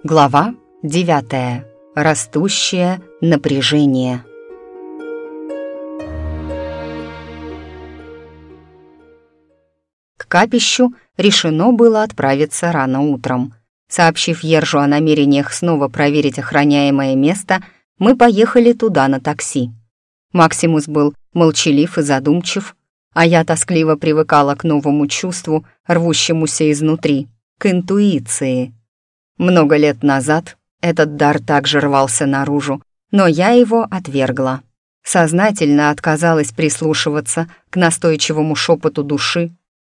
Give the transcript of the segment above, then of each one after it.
Глава 9. Растущее напряжение. К капищу решено было отправиться рано утром. Сообщив Ержу о намерениях снова проверить охраняемое место, мы поехали туда на такси. Максимус был молчалив и задумчив, а я тоскливо привыкала к новому чувству, рвущемуся изнутри, к интуиции. Много лет назад этот дар также рвался наружу, но я его отвергла. Сознательно отказалась прислушиваться к настойчивому шепоту души,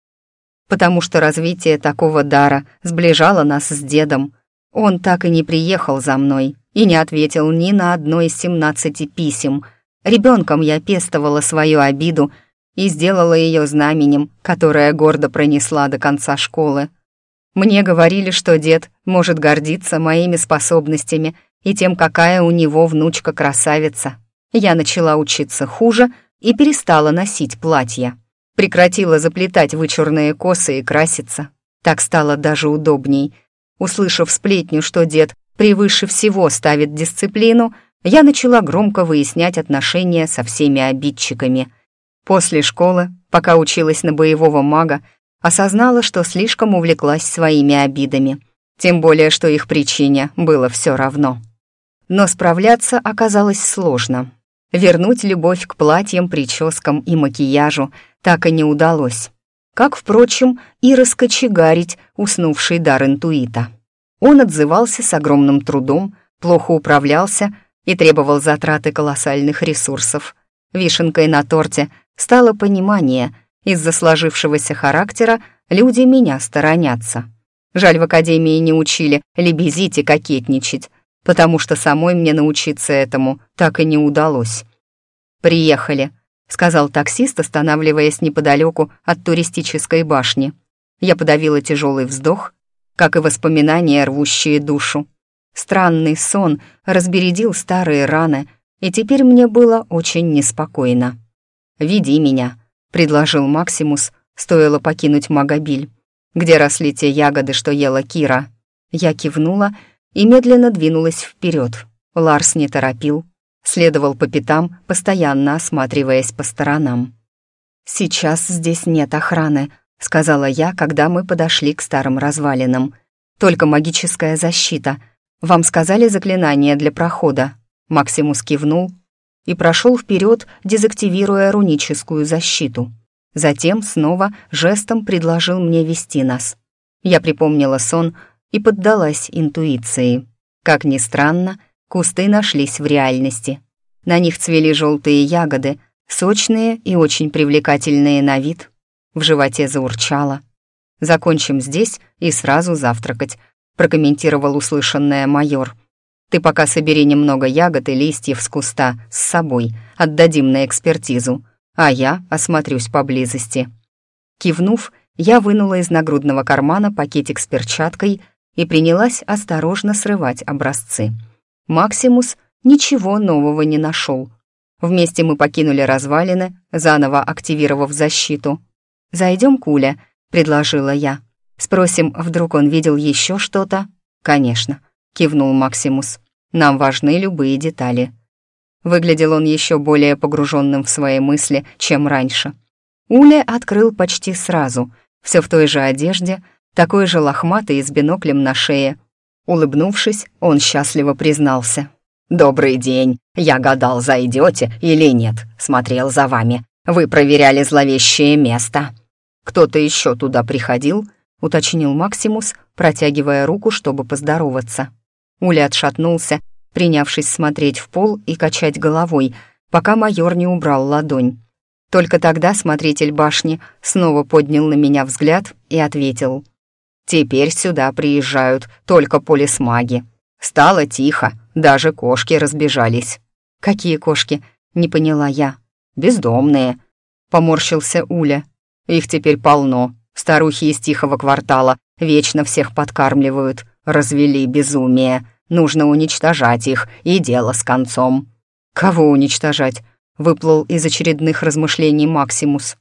потому что развитие такого дара сближало нас с дедом. Он так и не приехал за мной и не ответил ни на одно из 17 писем. Ребенком я пестовала свою обиду и сделала ее знаменем, которое гордо пронесла до конца школы. Мне говорили, что дед может гордиться моими способностями и тем, какая у него внучка-красавица. Я начала учиться хуже и перестала носить платья. Прекратила заплетать вычурные косы и краситься. Так стало даже удобней. Услышав сплетню, что дед превыше всего ставит дисциплину, я начала громко выяснять отношения со всеми обидчиками. После школы, пока училась на боевого мага, осознала, что слишком увлеклась своими обидами, тем более, что их причине было все равно. Но справляться оказалось сложно. Вернуть любовь к платьям, прическам и макияжу так и не удалось. Как, впрочем, и раскочегарить уснувший дар интуита. Он отзывался с огромным трудом, плохо управлялся и требовал затраты колоссальных ресурсов. Вишенкой на торте стало понимание: из-за сложившегося характера люди меня сторонятся. Жаль, в академии не учили лебезить и кокетничать, потому что самой мне научиться этому так и не удалось. «Приехали», — сказал таксист, останавливаясь неподалеку от туристической башни. Я подавила тяжелый вздох, как и воспоминания, рвущие душу. Странный сон разбередил старые раны, и теперь мне было очень неспокойно. «Веди меня», — предложил Максимус, стоило покинуть Магобиль. «Где росли те ягоды, что ела Кира?» Я кивнула и медленно двинулась вперед. Ларс не торопил, следовал по пятам, постоянно осматриваясь по сторонам. «Сейчас здесь нет охраны», — сказала я, когда мы подошли к старым развалинам. «Только магическая защита. Вам сказали заклинание для прохода?» Максимус кивнул и прошел вперед, дезактивируя руническую защиту. Затем снова жестом предложил мне вести нас. Я припомнила сон и поддалась интуиции. Как ни странно, кусты нашлись в реальности. На них цвели желтые ягоды, сочные и очень привлекательные на вид. В животе заурчало. «Закончим здесь и сразу завтракать», — прокомментировал услышанное майор. «Ты пока собери немного ягод и листьев с куста с собой, отдадим на экспертизу, а я осмотрюсь поблизости». Кивнув, я вынула из нагрудного кармана пакетик с перчаткой и принялась осторожно срывать образцы. Максимус ничего нового не нашел. Вместе мы покинули развалины, заново активировав защиту. «Зайдем к Уле», — предложила я. «Спросим, вдруг он видел еще что-то?» «Конечно», — кивнул Максимус. «Нам важны любые детали». Выглядел он еще более погруженным в свои мысли, чем раньше. Уля открыл почти сразу, все в той же одежде, такой же лохматый и с биноклем на шее. Улыбнувшись, он счастливо признался. «Добрый день. Я гадал, зайдете или нет. Смотрел за вами. Вы проверяли зловещее место». «Кто-то еще туда приходил?» — уточнил Максимус, протягивая руку, чтобы поздороваться. Уля отшатнулся, принявшись смотреть в пол и качать головой, пока майор не убрал ладонь. Только тогда смотритель башни снова поднял на меня взгляд и ответил. «Теперь сюда приезжают только полисмаги. Стало тихо, даже кошки разбежались». «Какие кошки?» — не поняла я. «Бездомные», — поморщился Уля. «Их теперь полно. Старухи из тихого квартала вечно всех подкармливают. Развели безумие. Нужно уничтожать их, и дело с концом». «Кого уничтожать?» — выплыл из очередных размышлений Максимус.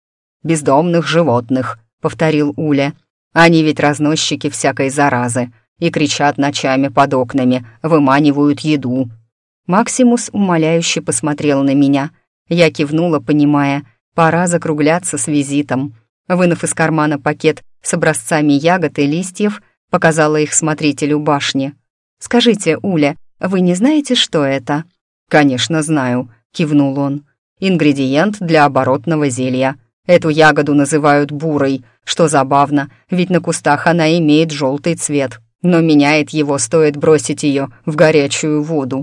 «Бездомных животных», — повторил Уля. «Они ведь разносчики всякой заразы. и кричат ночами под окнами, выманивают еду». Максимус умоляюще посмотрел на меня. Я кивнула, понимая, пора закругляться с визитом. Вынув из кармана пакет с образцами ягод и листьев, показала их смотрителю башни. «Скажите, Уля, вы не знаете, что это?» «Конечно знаю», — кивнул он. «Ингредиент для оборотного зелья. Эту ягоду называют бурой, что забавно, ведь на кустах она имеет желтый цвет, но меняет его, стоит бросить ее в горячую воду».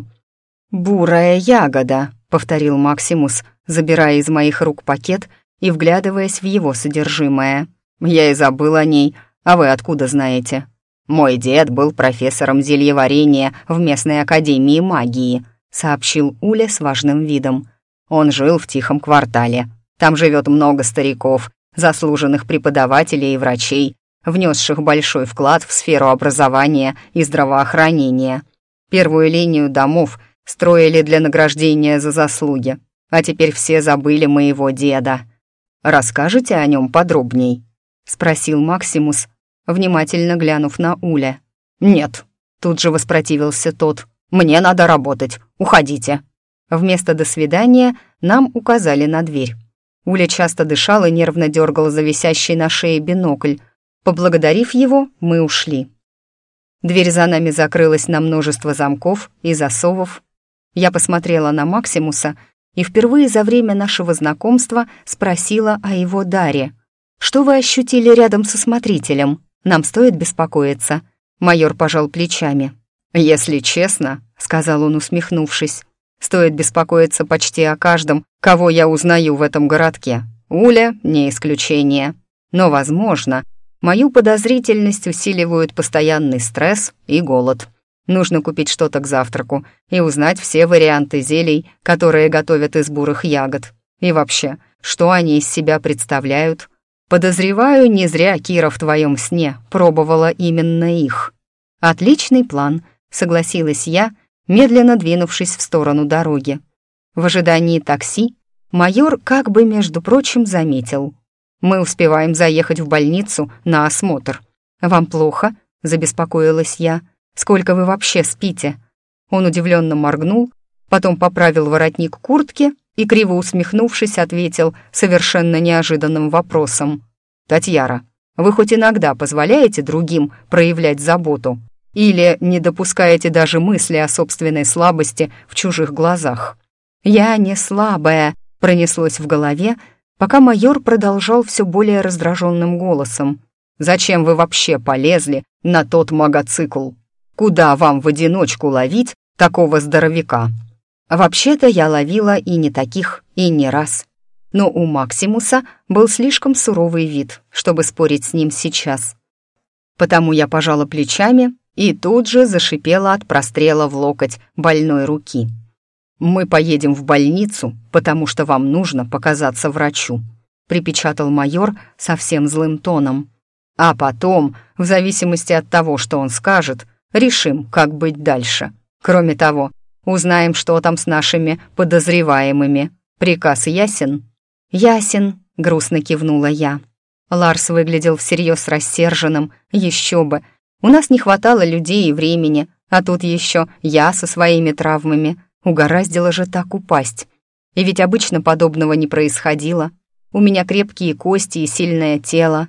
«Бурая ягода», — повторил Максимус, забирая из моих рук пакет и вглядываясь в его содержимое. «Я и забыл о ней, а вы откуда знаете?» «Мой дед был профессором зельеварения в местной академии магии», — сообщил Уля с важным видом. «Он жил в тихом квартале. Там живет много стариков, заслуженных преподавателей и врачей, внесших большой вклад в сферу образования и здравоохранения. Первую линию домов строили для награждения за заслуги, а теперь все забыли моего деда. Расскажете о нем подробней?» — спросил Максимус, внимательно глянув на Уля. «Нет», — тут же воспротивился тот. «Мне надо работать. Уходите». Вместо «до свидания» нам указали на дверь. Уля часто дышал и нервно дергал за висящий на шее бинокль. Поблагодарив его, мы ушли. Дверь за нами закрылась на множество замков и засовов. Я посмотрела на Максимуса и впервые за время нашего знакомства спросила о его даре. «Что вы ощутили рядом со смотрителем? Нам стоит беспокоиться?» Майор пожал плечами. «Если честно», — сказал он, усмехнувшись, «стоит беспокоиться почти о каждом, кого я узнаю в этом городке. Уля — не исключение. Но, возможно, мою подозрительность усиливают постоянный стресс и голод. Нужно купить что-то к завтраку и узнать все варианты зелий, которые готовят из бурых ягод. И вообще, что они из себя представляют. Подозреваю, не зря Кира в твоем сне пробовала именно их». «Отличный план», — согласилась я, медленно двинувшись в сторону дороги. В ожидании такси майор как бы, между прочим, заметил. «Мы успеваем заехать в больницу на осмотр». «Вам плохо?» — забеспокоилась я. «Сколько вы вообще спите?» Он удивленно моргнул, потом поправил воротник куртки и, криво усмехнувшись, ответил совершенно неожиданным вопросом. «Татьяра, вы хоть иногда позволяете другим проявлять заботу? Или не допускаете даже мысли о собственной слабости в чужих глазах?» «Я не слабая», — пронеслось в голове, пока майор продолжал все более раздраженным голосом. «Зачем вы вообще полезли на тот мотоцикл? Куда вам в одиночку ловить такого здоровяка?» Вообще-то я ловила и не таких, и не раз. Но у Максимуса был слишком суровый вид, чтобы спорить с ним сейчас. Потому я пожала плечами и тут же зашипела от прострела в локоть больной руки. «Мы поедем в больницу, потому что вам нужно показаться врачу», припечатал майор совсем злым тоном. «А потом, в зависимости от того, что он скажет, решим, как быть дальше. Кроме того, узнаем, что там с нашими подозреваемыми. Приказ ясен?» «Ясен», — грустно кивнула я. Ларс выглядел всерьез рассерженным, еще бы. У нас не хватало людей и времени, а тут еще я со своими травмами. Угораздило же так упасть. И ведь обычно подобного не происходило. У меня крепкие кости и сильное тело.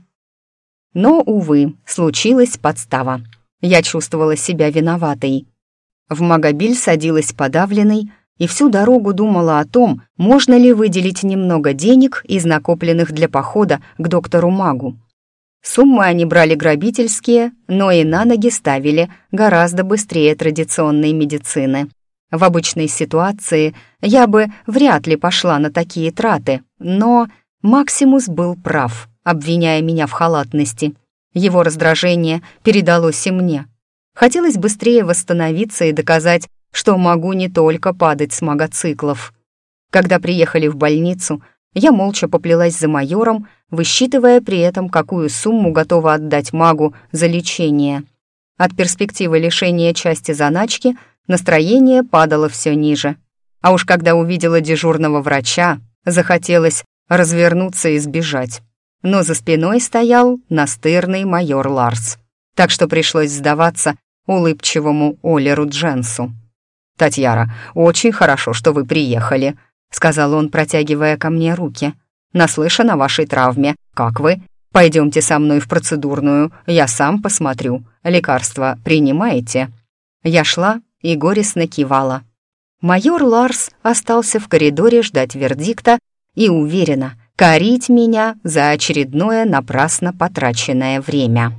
Но, увы, случилась подстава. Я чувствовала себя виноватой. В Магобиль садилась подавленной и всю дорогу думала о том, можно ли выделить немного денег из накопленных для похода к доктору-магу. Суммы они брали грабительские, но и на ноги ставили гораздо быстрее традиционной медицины. В обычной ситуации я бы вряд ли пошла на такие траты, но Максимус был прав, обвиняя меня в халатности. Его раздражение передалось и мне. Хотелось быстрее восстановиться и доказать, что могу не только падать с мотоциклов. Когда приехали в больницу, я молча поплелась за майором, высчитывая при этом, какую сумму готова отдать магу за лечение. От перспективы лишения части заначки настроение падало все ниже. А уж когда увидела дежурного врача, захотелось развернуться и сбежать. Но за спиной стоял настырный майор Ларс. так что пришлось сдаваться улыбчивому Олеру Дженсу. «Татьяра, очень хорошо, что вы приехали», — сказал он, протягивая ко мне руки. «Наслышан о вашей травме. Как вы? Пойдемте со мной в процедурную, я сам посмотрю. Лекарства принимаете?» Я шла и горестно кивала. Майор Ларс остался в коридоре ждать вердикта и уверенно корить меня за очередное напрасно потраченное время.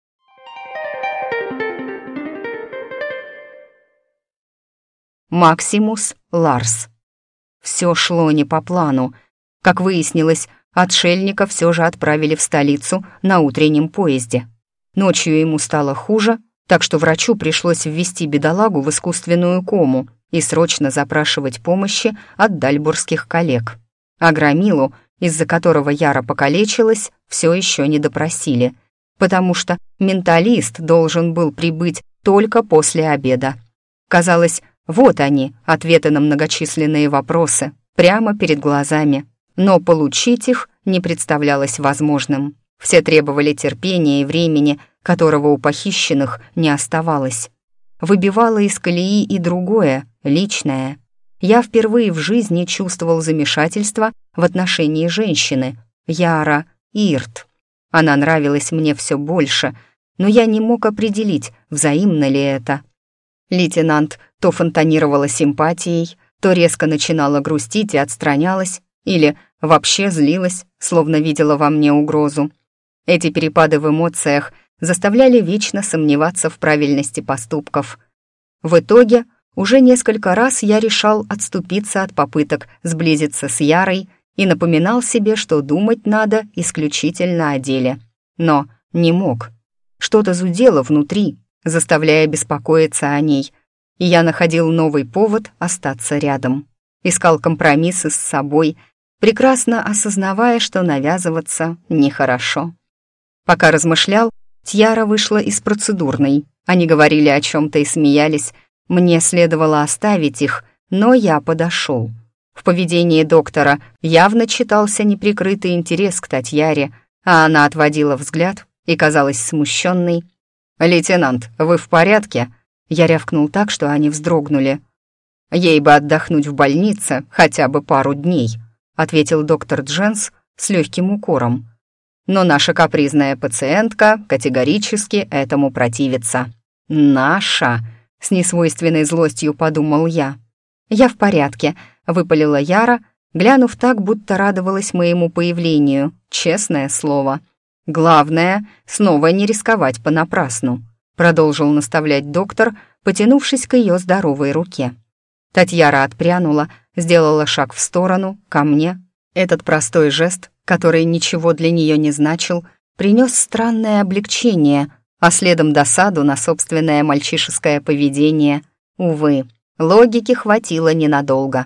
Максимус Ларс. Все шло не по плану. Как выяснилось, отшельника все же отправили в столицу на утреннем поезде. Ночью ему стало хуже, так что врачу пришлось ввести бедолагу в искусственную кому и срочно запрашивать помощи от дальбургских коллег. А Громилу, из-за которого Яра покалечилась, все еще не допросили, потому что менталист должен был прибыть только после обеда. Казалось, вот они, ответы на многочисленные вопросы, прямо перед глазами. Но получить их не представлялось возможным. Все требовали терпения и времени, которого у похищенных не оставалось. Выбивало из колеи и другое, личное. Я впервые в жизни чувствовал замешательство в отношении женщины, Яра Ирт. Она нравилась мне все больше, но я не мог определить, взаимно ли это. Лейтенант то фонтанировала симпатией, то резко начинала грустить и отстранялась, или вообще злилась, словно видела во мне угрозу. Эти перепады в эмоциях заставляли вечно сомневаться в правильности поступков. В итоге уже несколько раз я решал отступиться от попыток сблизиться с Ярой и напоминал себе, что думать надо исключительно о деле. Но не мог. Что-то зудело внутри, заставляя беспокоиться о ней, и я находил новый повод остаться рядом. Искал компромиссы с собой, прекрасно осознавая, что навязываться нехорошо. Пока размышлял, Тьяра вышла из процедурной. Они говорили о чем-то и смеялись. Мне следовало оставить их, но я подошел. В поведении доктора явно читался неприкрытый интерес к Татьяре, а она отводила взгляд и казалась смущенной. «Лейтенант, вы в порядке?» Я рявкнул так, что они вздрогнули. «Ей бы отдохнуть в больнице хотя бы пару дней», ответил доктор Дженс с легким укором. «Но наша капризная пациентка категорически этому противится». «Наша?» — с несвойственной злостью подумал я. «Я в порядке», — выпалила Яра, глянув так, будто радовалась моему появлению, честное слово. «Главное, снова не рисковать понапрасну», — продолжил наставлять доктор, потянувшись к ее здоровой руке. Татьяра отпрянула, сделала шаг в сторону, ко мне. Этот простой жест, который ничего для нее не значил, принес странное облегчение, а следом досаду на собственное мальчишеское поведение. Увы, логики хватило ненадолго.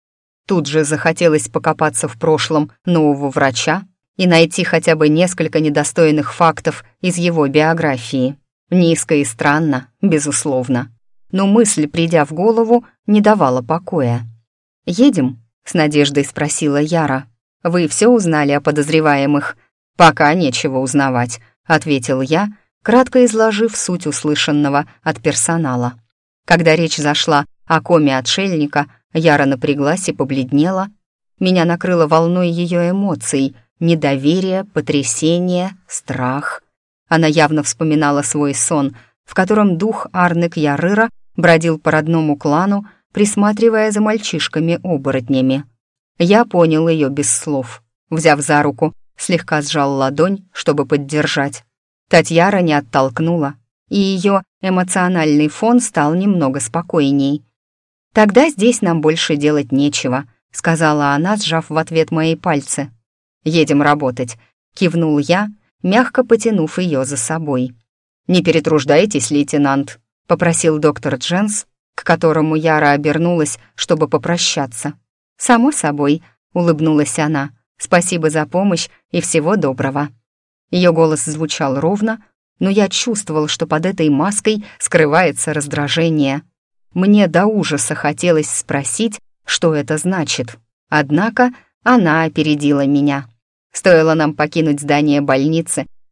Тут же захотелось покопаться в прошлом нового врача и найти хотя бы несколько недостойных фактов из его биографии. Низко и странно, безусловно. Но мысль, придя в голову, не давала покоя. «Едем?» — с надеждой спросила Яра. «Вы все узнали о подозреваемых?» «Пока нечего узнавать», — ответил я, кратко изложив суть услышанного от персонала. Когда речь зашла о коме отшельника, Яра напряглась и побледнела. Меня накрыло волной ее эмоций — недоверие, потрясение, страх. Она явно вспоминала свой сон, в котором дух Арнек Ярыра бродил по родному клану, присматривая за мальчишками-оборотнями. Я понял ее без слов. Взяв за руку, слегка сжал ладонь, чтобы поддержать. Татьяра не оттолкнула, и ее эмоциональный фон стал немного спокойней. «Тогда здесь нам больше делать нечего», — сказала она, сжав в ответ мои пальцы. «Едем работать», — кивнул я, мягко потянув ее за собой. «Не перетруждайтесь, лейтенант», — попросил доктор Дженс, к которому Яра обернулась, чтобы попрощаться. «Само собой», — улыбнулась она. «Спасибо за помощь и всего доброго». Ее голос звучал ровно, но я чувствовал, что под этой маской скрывается раздражение. Мне до ужаса хотелось спросить, что это значит. Однако она опередила меня. Стоило нам покинуть здание больницы,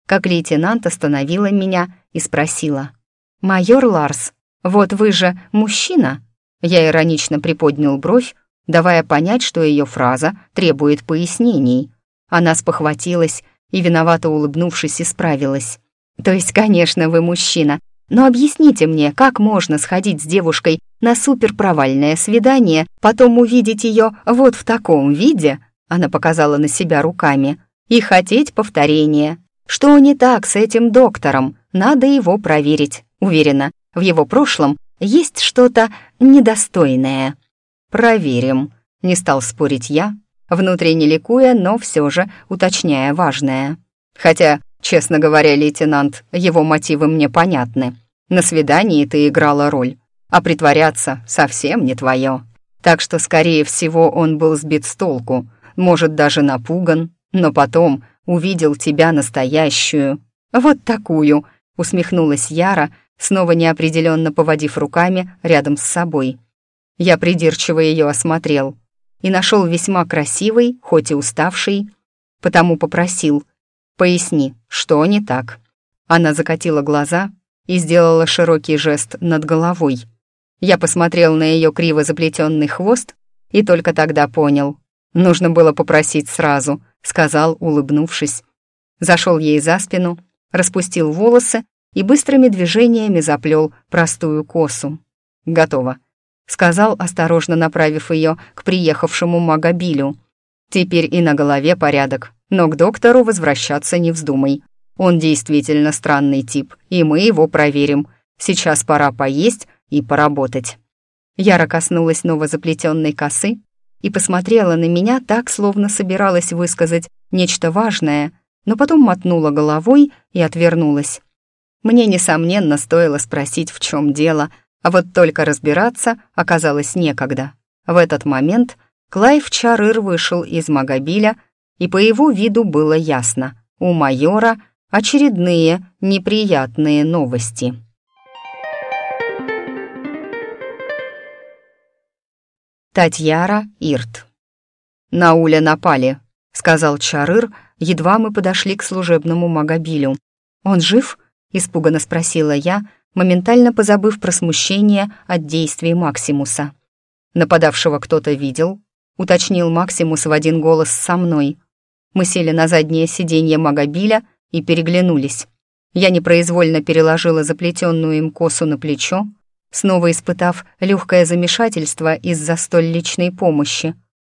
как лейтенант остановила меня и спросила: «Майор Ларс, вот вы же мужчина?» Я иронично приподнял бровь, давая понять, что ее фраза требует пояснений. Она спохватилась и, виновато улыбнувшись, исправилась. «То есть, конечно, вы мужчина, но объясните мне, как можно сходить с девушкой на суперпровальное свидание, потом увидеть ее вот в таком виде?» Она показала на себя руками. «И хотеть повторения. Что не так с этим доктором? Надо его проверить. Уверена, в его прошлом есть что-то недостойное». «Проверим», — не стал спорить я, внутренне ликуя, но все же уточняя важное. «Хотя, честно говоря, лейтенант, его мотивы мне понятны. На свидании ты играла роль, а притворяться совсем не твое. Так что, скорее всего, он был сбит с толку, может, даже напуган, но потом увидел тебя настоящую. Вот такую», — усмехнулась Яра, снова неопределенно поводив руками рядом с собой. Я придирчиво ее осмотрел и нашел весьма красивый, хоть и уставший, потому попросил: «Поясни, что не так?» Она закатила глаза и сделала широкий жест над головой. Я посмотрел на ее криво заплетенный хвост и только тогда понял. «Нужно было попросить сразу», — сказал, улыбнувшись. Зашел ей за спину, распустил волосы и быстрыми движениями заплел простую косу. «Готово», — сказал, осторожно направив ее к приехавшему магобилю. «Теперь и на голове порядок, но к доктору возвращаться не вздумай. Он действительно странный тип, и мы его проверим. Сейчас пора поесть и поработать». Яра коснулась новозаплетенной косы и посмотрела на меня так, словно собиралась высказать нечто важное, но потом мотнула головой и отвернулась. Мне, несомненно, стоило спросить, в чем дело, а вот только разбираться оказалось некогда. В этот момент Клайв Чарыр вышел из магобиля, и по его виду было ясно: у майора очередные неприятные новости. Татьяра Ирт. «На Уля напали», — сказал Чарыр, едва мы подошли к служебному магобилю. «Он жив?» — испуганно спросила я, моментально позабыв про смущение от действий Максимуса. «Нападавшего кто-то видел?» — уточнил Максимус в один голос со мной. Мы сели на заднее сиденье магобиля и переглянулись. Я непроизвольно переложила заплетенную им косу на плечо, снова испытав легкое замешательство из-за столь личной помощи.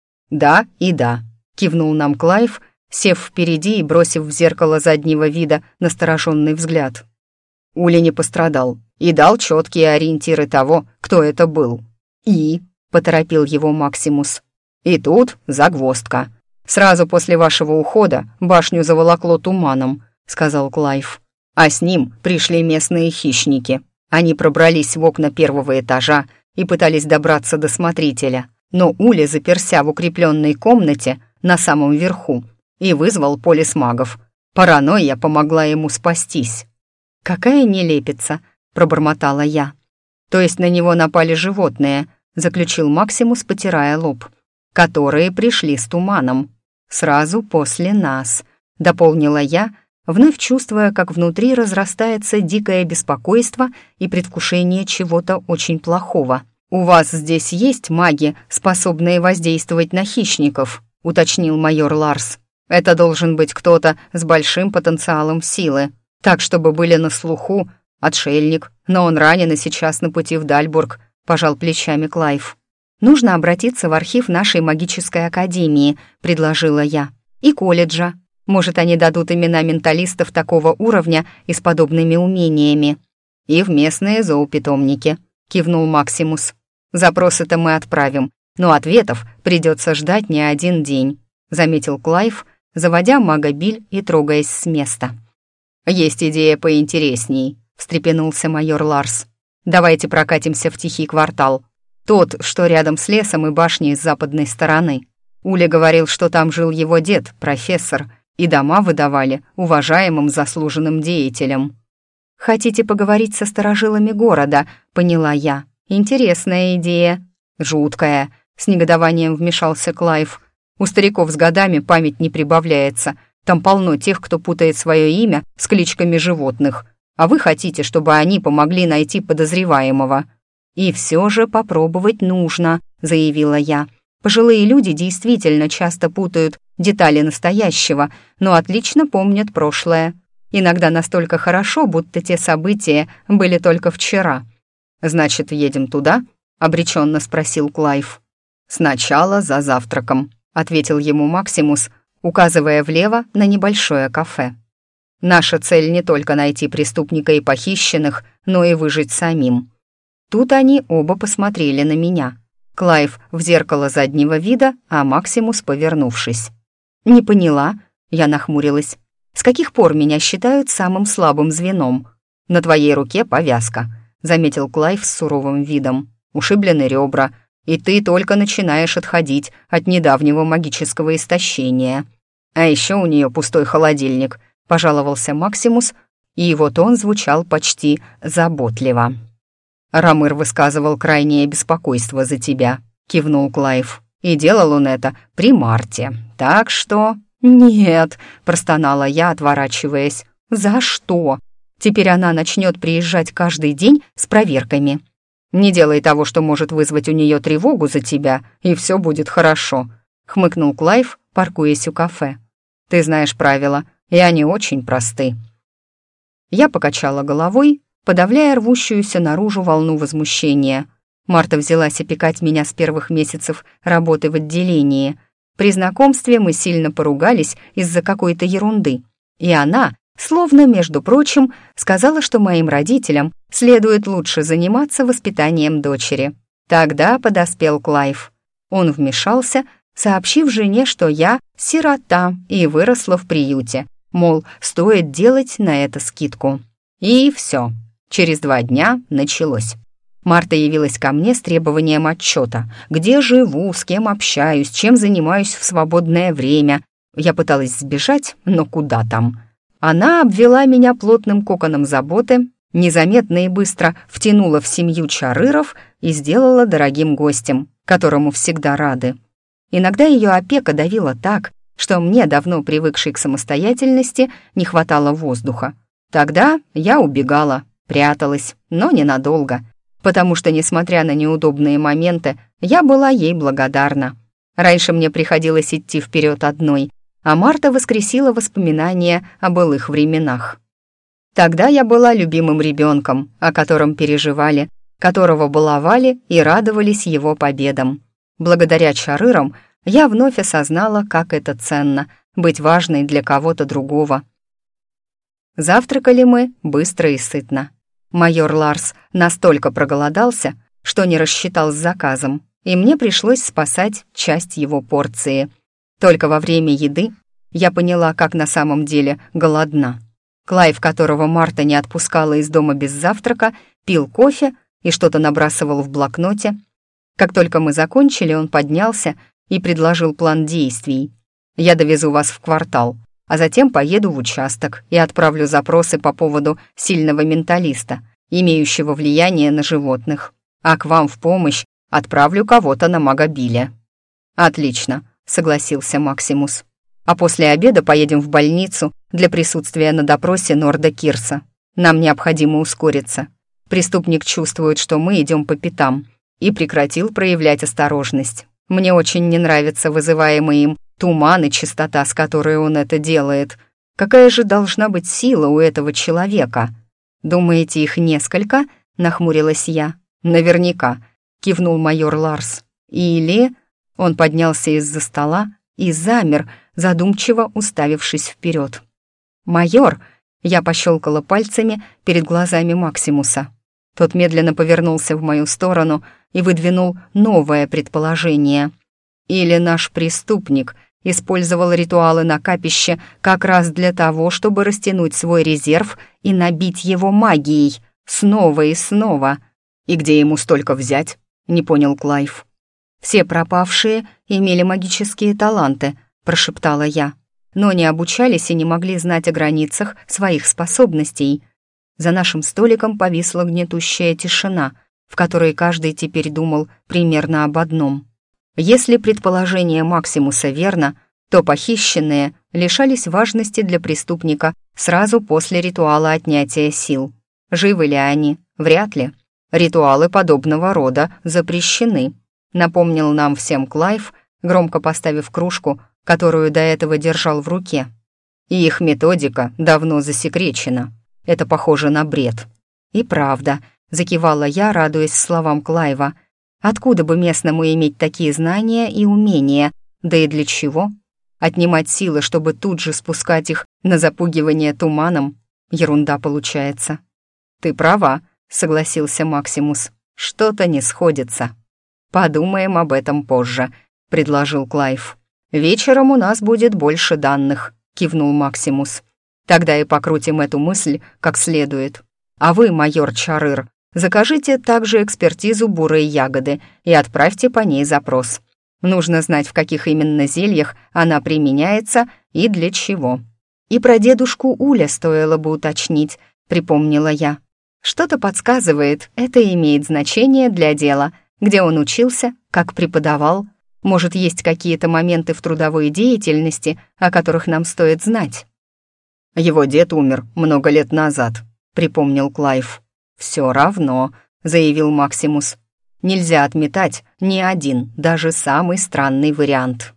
«Да и да», — кивнул нам Клайв, сев впереди и бросив в зеркало заднего вида настороженный взгляд. «Уля не пострадал и дал четкие ориентиры того, кто это был. И...» — поторопил его Максимус. «И тут загвоздка. Сразу после вашего ухода башню заволокло туманом», — сказал Клайв. «А с ним пришли местные хищники. Они пробрались в окна первого этажа и пытались добраться до смотрителя, но Уля заперся в укрепленной комнате на самом верху и вызвал полисмагов. Паранойя помогла ему спастись». «Какая нелепица», — пробормотала я. «То есть на него напали животные», — заключил Максимус, потирая лоб, «которые пришли с туманом. Сразу после нас», — дополнила я, вновь чувствуя, как внутри разрастается дикое беспокойство и предвкушение чего-то очень плохого. «У вас здесь есть маги, способные воздействовать на хищников?» — уточнил майор Ларс. «Это должен быть кто-то с большим потенциалом силы, так, чтобы были на слуху. Отшельник, но он ранен и сейчас на пути в Дальбург», — пожал плечами Клайв. «Нужно обратиться в архив нашей магической академии», — предложила я, «и колледжа. Может, они дадут имена менталистов такого уровня и с подобными умениями». «И в местные зоопитомники», — кивнул Максимус. «Запросы-то мы отправим, но ответов придется ждать не один день», — заметил Клайв, заводя магобиль и трогаясь с места. «Есть идея поинтересней», — встрепенулся майор Ларс. «Давайте прокатимся в Тихий квартал. Тот, что рядом с лесом и башней с западной стороны. Уля говорил, что там жил его дед, профессор, и дома выдавали уважаемым заслуженным деятелям». «Хотите поговорить со старожилами города?» — поняла я. «Интересная идея». «Жуткая», — с негодованием вмешался Клайв. «У стариков с годами память не прибавляется. Там полно тех, кто путает свое имя с кличками животных, а вы хотите, чтобы они помогли найти подозреваемого». «И все же попробовать нужно», — заявила я. «Пожилые люди действительно часто путают детали настоящего, но отлично помнят прошлое. Иногда настолько хорошо, будто те события были только вчера». «Значит, едем туда?» — обреченно спросил Клайв. «Сначала за завтраком», — ответил ему Максимус, указывая влево на небольшое кафе. «Наша цель не только найти преступника и похищенных, но и выжить самим». Тут они оба посмотрели на меня. Клайв в зеркало заднего вида, а Максимус повернувшись. «Не поняла», — я нахмурилась. «С каких пор меня считают самым слабым звеном?» «На твоей руке повязка», — заметил Клайв с суровым видом. «Ушиблены ребра, и ты только начинаешь отходить от недавнего магического истощения. А еще у нее пустой холодильник», — пожаловался Максимус, и его тон звучал почти заботливо. «Рамыр высказывал крайнее беспокойство за тебя», — кивнул Клайв. «И делал он это при Марте, так что...» «Нет», — простонала я, отворачиваясь. «За что? Теперь она начнет приезжать каждый день с проверками». «Не делай того, что может вызвать у нее тревогу за тебя, и все будет хорошо», — хмыкнул Клайв, паркуясь у кафе. «Ты знаешь правила, и они очень просты». Я покачала головой, подавляя рвущуюся наружу волну возмущения. Марта взялась опекать меня с первых месяцев работы в отделении. При знакомстве мы сильно поругались из-за какой-то ерунды. И она, словно, между прочим, сказала, что моим родителям следует лучше заниматься воспитанием дочери. Тогда подоспел Клайв. Он вмешался, сообщив жене, что я сирота и выросла в приюте. Мол, стоит делать на это скидку. И все. Через 2 дня началось. Марта явилась ко мне с требованием отчета. Где живу, с кем общаюсь, чем занимаюсь в свободное время. Я пыталась сбежать, но куда там. Она обвела меня плотным коконом заботы, незаметно и быстро втянула в семью Чарыров и сделала дорогим гостем, которому всегда рады. Иногда ее опека давила так, что мне, давно привыкшей к самостоятельности, не хватало воздуха. Тогда я убегала, пряталась, но ненадолго, потому что, несмотря на неудобные моменты, я была ей благодарна. Раньше мне приходилось идти вперед одной, а Марта воскресила воспоминания о былых временах. Тогда я была любимым ребенком, о котором переживали, которого баловали и радовались его победам. Благодаря Чарырам я вновь осознала, как это ценно — быть важной для кого-то другого. Завтракали мы быстро и сытно. Майор Ларс настолько проголодался, что не рассчитал с заказом, и мне пришлось спасать часть его порции. Только во время еды я поняла, как на самом деле голодна. Клайв, которого Марта не отпускала из дома без завтрака, пил кофе и что-то набрасывал в блокноте. Как только мы закончили, он поднялся и предложил план действий. «Я довезу вас в квартал, а затем поеду в участок и отправлю запросы по поводу сильного менталиста, имеющего влияние на животных. А к вам в помощь отправлю кого-то на Магобиле». «Отлично», — согласился Максимус. «А после обеда поедем в больницу для присутствия на допросе Норда Кирса. Нам необходимо ускориться. Преступник чувствует, что мы идем по пятам, и прекратил проявлять осторожность. Мне очень не нравится вызываемый им туман и чистота, с которой он это делает. Какая же должна быть сила у этого человека?» «Думаете, их несколько?» — нахмурилась я. «Наверняка», — кивнул майор Ларс. «Или...» Он поднялся из-за стола и замер, задумчиво уставившись вперед. «Майор!» — я пощелкала пальцами перед глазами Максимуса. Тот медленно повернулся в мою сторону и выдвинул новое предположение. «Или наш преступник использовал ритуалы на капище как раз для того, чтобы растянуть свой резерв и набить его магией снова и снова. И где ему столько взять?» — не понял Клайв. «Все пропавшие имели магические таланты», — прошептала я, «но не обучались и не могли знать о границах своих способностей». За нашим столиком повисла гнетущая тишина, в которой каждый теперь думал примерно об одном. Если предположение Максимуса верно, то похищенные лишались важности для преступника сразу после ритуала отнятия сил. Живы ли они? Вряд ли. Ритуалы подобного рода запрещены, напомнил нам всем Клайв, громко поставив кружку, которую до этого держал в руке. И их методика давно засекречена. Это похоже на бред. И правда, закивала я, радуясь словам Клайва. Откуда бы местному иметь такие знания и умения? Да и для чего? Отнимать силы, чтобы тут же спускать их на запугивание туманом? Ерунда получается. Ты права, согласился Максимус. Что-то не сходится. Подумаем об этом позже, предложил Клайв. Вечером у нас будет больше данных, кивнул Максимус. Тогда и покрутим эту мысль как следует. А вы, майор Чарыр, закажите также экспертизу бурой ягоды и отправьте по ней запрос. Нужно знать, в каких именно зельях она применяется и для чего. И про дедушку Уля стоило бы уточнить, припомнила я. Что-то подсказывает, это имеет значение для дела, где он учился, как преподавал. Может, есть какие-то моменты в трудовой деятельности, о которых нам стоит знать. Его дед умер много лет назад, припомнил Клайв. «Все равно», — заявил Максимус. «Нельзя отметать ни один, даже самый странный вариант».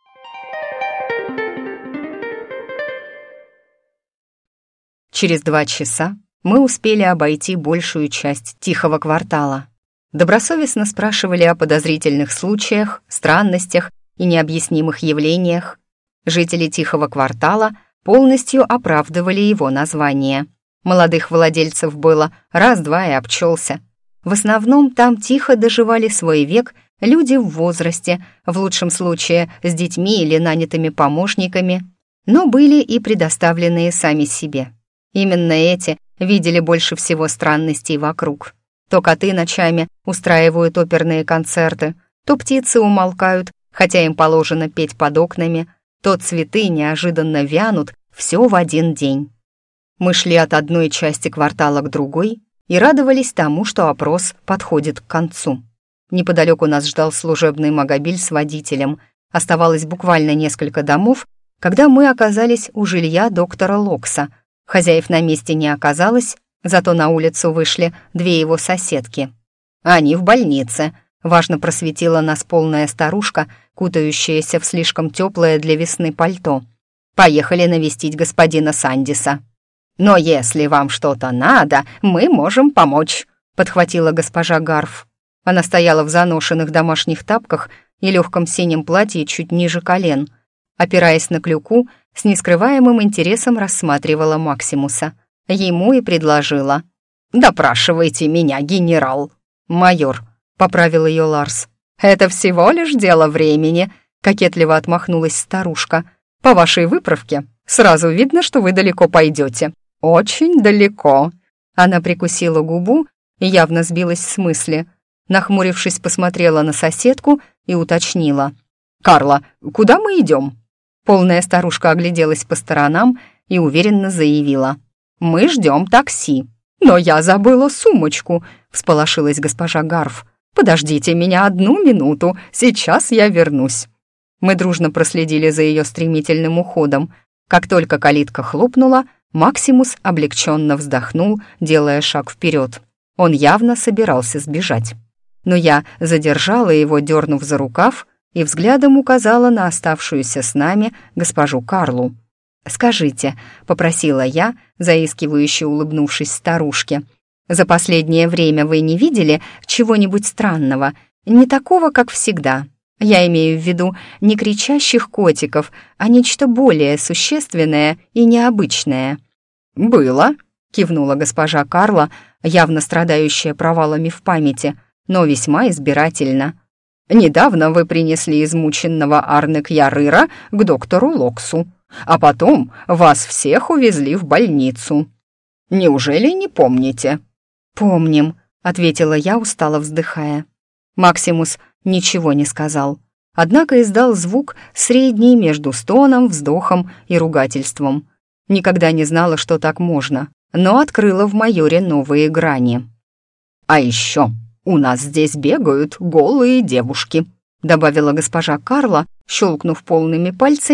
Через 2 часа мы успели обойти большую часть Тихого квартала. Добросовестно спрашивали о подозрительных случаях, странностях и необъяснимых явлениях. Жители Тихого квартала полностью оправдывали его название. Молодых владельцев было раз-два и обчелся. В основном там тихо доживали свой век люди в возрасте, в лучшем случае с детьми или нанятыми помощниками, но были и предоставленные сами себе. Именно эти видели больше всего странностей вокруг. То коты ночами устраивают оперные концерты, то птицы умолкают, хотя им положено петь под окнами, то цветы неожиданно вянут все в один день. Мы шли от одной части квартала к другой и радовались тому, что опрос подходит к концу. Неподалеку нас ждал служебный магобиль с водителем. Оставалось буквально несколько домов, когда мы оказались у жилья доктора Локса. Хозяев на месте не оказалось, зато на улицу вышли 2 его соседки. «Они в больнице», — важно просветила нас полная старушка, кутающаяся в слишком теплое для весны пальто. «Поехали навестить господина Сандиса». «Но если вам что-то надо, мы можем помочь», — подхватила госпожа Гарф. Она стояла в заношенных домашних тапках и легком синем платье чуть ниже колен. Опираясь на клюку, с нескрываемым интересом рассматривала Максимуса. Ему и предложила. «Допрашивайте меня, генерал». «Майор», — поправил ее Ларс. «Это всего лишь дело времени», — кокетливо отмахнулась старушка. «По вашей выправке сразу видно, что вы далеко пойдете. Очень далеко». Она прикусила губу и явно сбилась с мысли. Нахмурившись, посмотрела на соседку и уточнила. «Карла, куда мы идем?» Полная старушка огляделась по сторонам и уверенно заявила. «Мы ждем такси». «Но я забыла сумочку», — всполошилась госпожа Гарф. «Подождите меня 1 минуту, сейчас я вернусь». Мы дружно проследили за ее стремительным уходом. Как только калитка хлопнула, Максимус облегченно вздохнул, делая шаг вперед. Он явно собирался сбежать. Но я задержала его, дернув за рукав, и взглядом указала на оставшуюся с нами госпожу Карлу. «Скажите», — попросила я, заискивающе улыбнувшись старушке, «за последнее время вы не видели чего-нибудь странного, не такого, как всегда? Я имею в виду не кричащих котиков, а нечто более существенное и необычное». «Было», — кивнула госпожа Карла, явно страдающая провалами в памяти, но весьма избирательно. «Недавно вы принесли измученного Арнек-Ярыра к доктору Локсу, а потом вас всех увезли в больницу. Неужели не помните?» «Помним», — ответила я, устало вздыхая. Максимус ничего не сказал, однако издал звук средний между стоном, вздохом и ругательством. Никогда не знала, что так можно, но открыла в майоре новые грани. «А еще у нас здесь бегают голые девушки», добавила госпожа Карла, щелкнув полными пальцами,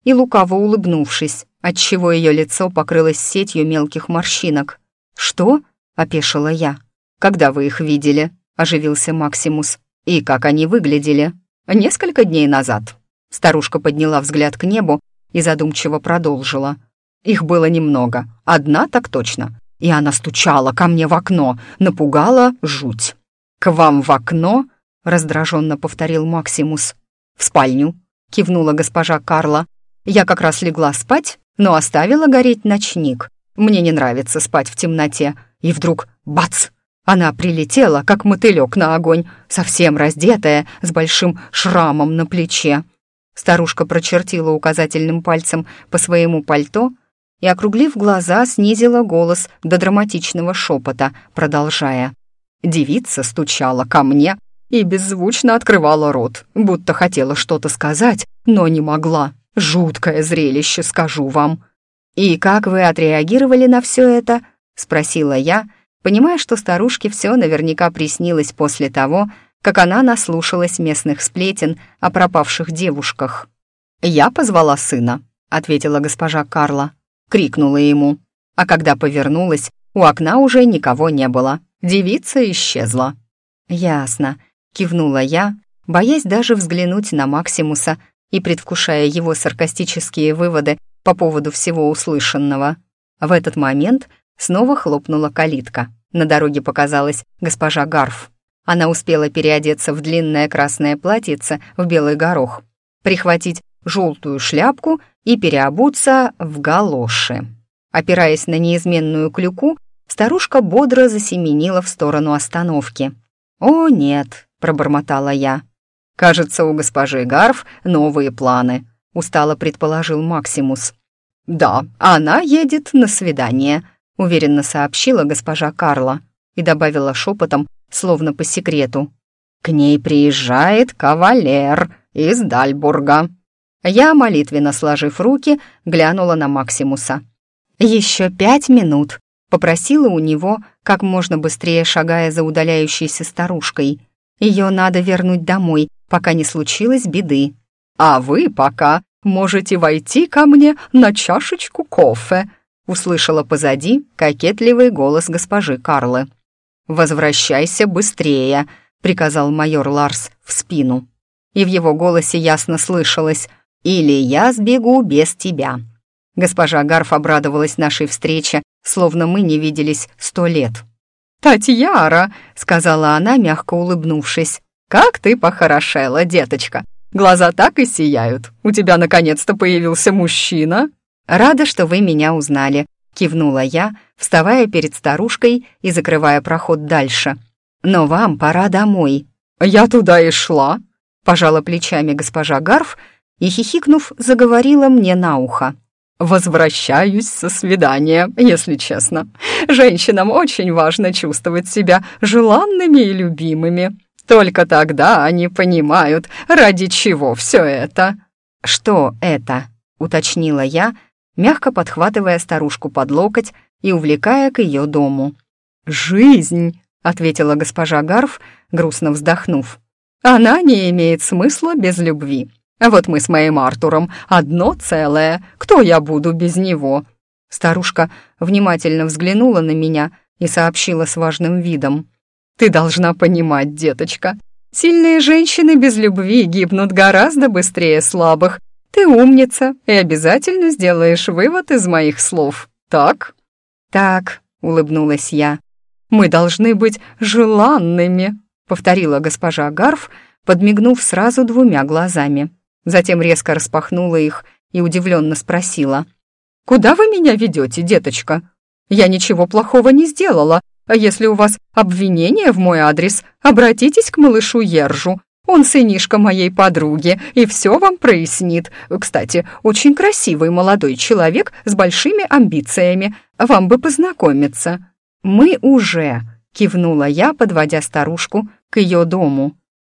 и лукаво улыбнувшись, отчего ее лицо покрылось сетью мелких морщинок. «Что?» — опешила я. «Когда вы их видели?» — оживился Максимус. «И как они выглядели?» «Несколько дней назад». Старушка подняла взгляд к небу и задумчиво продолжила. «Их было немного, одна так точно. И она стучала ко мне в окно, напугала жуть». «К вам в окно?» — раздраженно повторил Максимус. «В спальню», — кивнула госпожа Карла. «Я как раз легла спать, но оставила гореть ночник. Мне не нравится спать в темноте. И вдруг бац! Она прилетела, как мотылек на огонь, совсем раздетая, с большим шрамом на плече». Старушка прочертила указательным пальцем по своему пальто и, округлив глаза, снизила голос до драматичного шепота, продолжая. «Девица стучала ко мне и беззвучно открывала рот, будто хотела что-то сказать, но не могла. Жуткое зрелище, скажу вам». «И как вы отреагировали на все это?» — спросила я, понимая, что старушке все наверняка приснилось после того, как она наслушалась местных сплетен о пропавших девушках. «Я позвала сына», — ответила госпожа Карла, крикнула ему. А когда повернулась, у окна уже никого не было. Девица исчезла. «Ясно», — кивнула я, боясь даже взглянуть на Максимуса и предвкушая его саркастические выводы по поводу всего услышанного. В этот момент снова хлопнула калитка. На дороге показалась госпожа Гарф. Она успела переодеться в длинное красное платьице в белый горох, прихватить желтую шляпку и переобуться в галоши. Опираясь на неизменную клюку, старушка бодро засеменила в сторону остановки. «О, нет», — пробормотала я. «Кажется, у госпожи Гарф новые планы», — устало предположил Максимус. «Да, она едет на свидание», — уверенно сообщила госпожа Карла и добавила шепотом, словно по секрету. «К ней приезжает кавалер из Дальбурга». Я, молитвенно сложив руки, глянула на Максимуса. «Еще 5 минут», — попросила у него, как можно быстрее шагая за удаляющейся старушкой. «Ее надо вернуть домой, пока не случилось беды». «А вы пока можете войти ко мне на чашечку кофе», — услышала позади кокетливый голос госпожи Карлы. «Возвращайся быстрее», — приказал майор Ларс в спину. И в его голосе ясно слышалось: «Или я сбегу без тебя». Госпожа Гарф обрадовалась нашей встрече, словно мы не виделись 100 лет. «Татьяра», — сказала она, мягко улыбнувшись, — «как ты похорошела, деточка! Глаза так и сияют. У тебя наконец-то появился мужчина». «Рада, что вы меня узнали», — кивнула я, вставая перед старушкой и закрывая проход дальше. «Но вам пора домой». «Я туда и шла», — пожала плечами госпожа Гарф и, хихикнув, заговорила мне на ухо. «Возвращаюсь со свидания, если честно. Женщинам очень важно чувствовать себя желанными и любимыми. Только тогда они понимают, ради чего все это». «Что это?» — уточнила я, мягко подхватывая старушку под локоть и увлекая к ее дому. «Жизнь», — ответила госпожа Гарф, грустно вздохнув. «Она не имеет смысла без любви. А вот мы с моим Артуром одно целое. Кто я буду без него?» Старушка внимательно взглянула на меня и сообщила с важным видом. «Ты должна понимать, деточка, сильные женщины без любви гибнут гораздо быстрее слабых. Ты умница и обязательно сделаешь вывод из моих слов, так?» «Так», — улыбнулась я. «Мы должны быть желанными», — повторила госпожа Гарф, подмигнув сразу 2 глазами. Затем резко распахнула их и удивленно спросила. «Куда вы меня ведете, деточка? Я ничего плохого не сделала, а если у вас обвинение в мой адрес, обратитесь к малышу Ержу. Он сынишка моей подруги и все вам прояснит. Кстати, очень красивый молодой человек с большими амбициями. Вам бы познакомиться». «Мы уже», — кивнула я, подводя старушку к ее дому.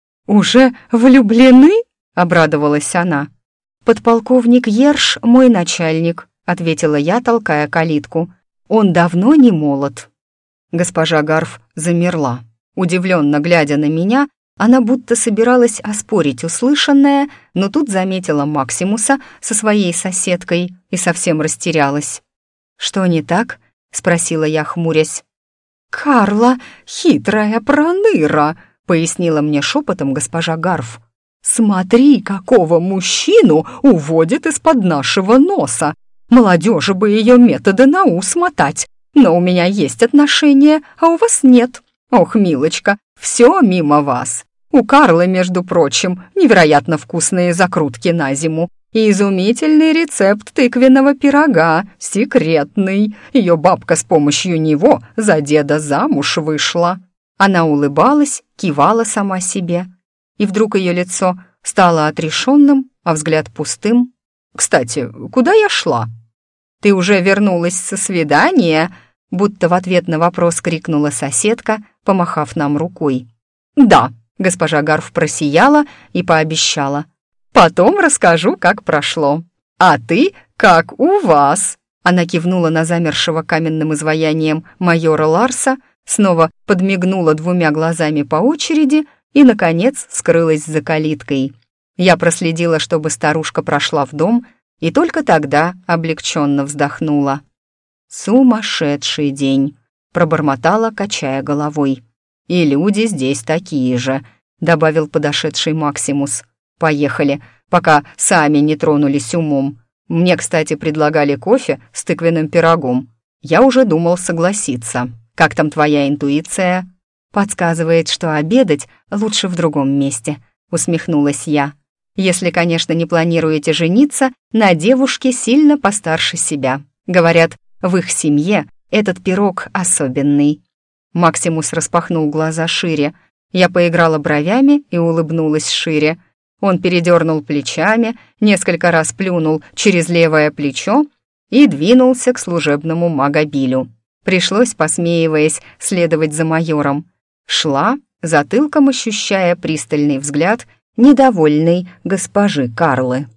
«Уже влюблены?» — обрадовалась она. «Подполковник Ерш — мой начальник», — ответила я, толкая калитку. «Он давно не молод». Госпожа Гарф замерла, удивленно глядя на меня, Она будто собиралась оспорить услышанное, но тут заметила Максимуса со своей соседкой и совсем растерялась. «Что не так?» — спросила я, хмурясь. «Карла — хитрая проныра», — пояснила мне шепотом госпожа Гарф. «Смотри, какого мужчину уводит из-под нашего носа. Молодежи бы ее методы на ус мотать, но у меня есть отношения, а у вас нет. Ох, милочка, все мимо вас. У Карлы, между прочим, невероятно вкусные закрутки на зиму и изумительный рецепт тыквенного пирога, секретный. Ее бабка с помощью него за деда замуж вышла». Она улыбалась, кивала сама себе. И вдруг ее лицо стало отрешенным, а взгляд пустым. «Кстати, куда я шла?» «Ты уже вернулась со свидания?» Будто в ответ на вопрос крикнула соседка, помахав нам рукой. «Да», — госпожа Гарф просияла и пообещала. «Потом расскажу, как прошло. А ты, как у вас?» Она кивнула на замершего каменным изваянием майора Ларса, снова подмигнула двумя глазами по очереди и, наконец, скрылась за калиткой. Я проследила, чтобы старушка прошла в дом, и только тогда облегченно вздохнула. «Сумасшедший день», — пробормотала, качая головой. «И люди здесь такие же», — добавил подошедший Максимус. «Поехали, пока сами не тронулись умом. Мне, кстати, предлагали кофе с тыквенным пирогом. Я уже думал согласиться. Как там твоя интуиция?» «Подсказывает, что обедать лучше в другом месте», — усмехнулась я. «Если, конечно, не планируете жениться на девушке сильно постарше себя. Говорят, в их семье этот пирог особенный». Максимус распахнул глаза шире. Я поиграла бровями и улыбнулась шире. Он передернул плечами, несколько раз плюнул через левое плечо и двинулся к служебному магобилю. Пришлось, посмеиваясь, следовать за майором. Шла, затылком ощущая пристальный взгляд недовольной госпожи Карлы.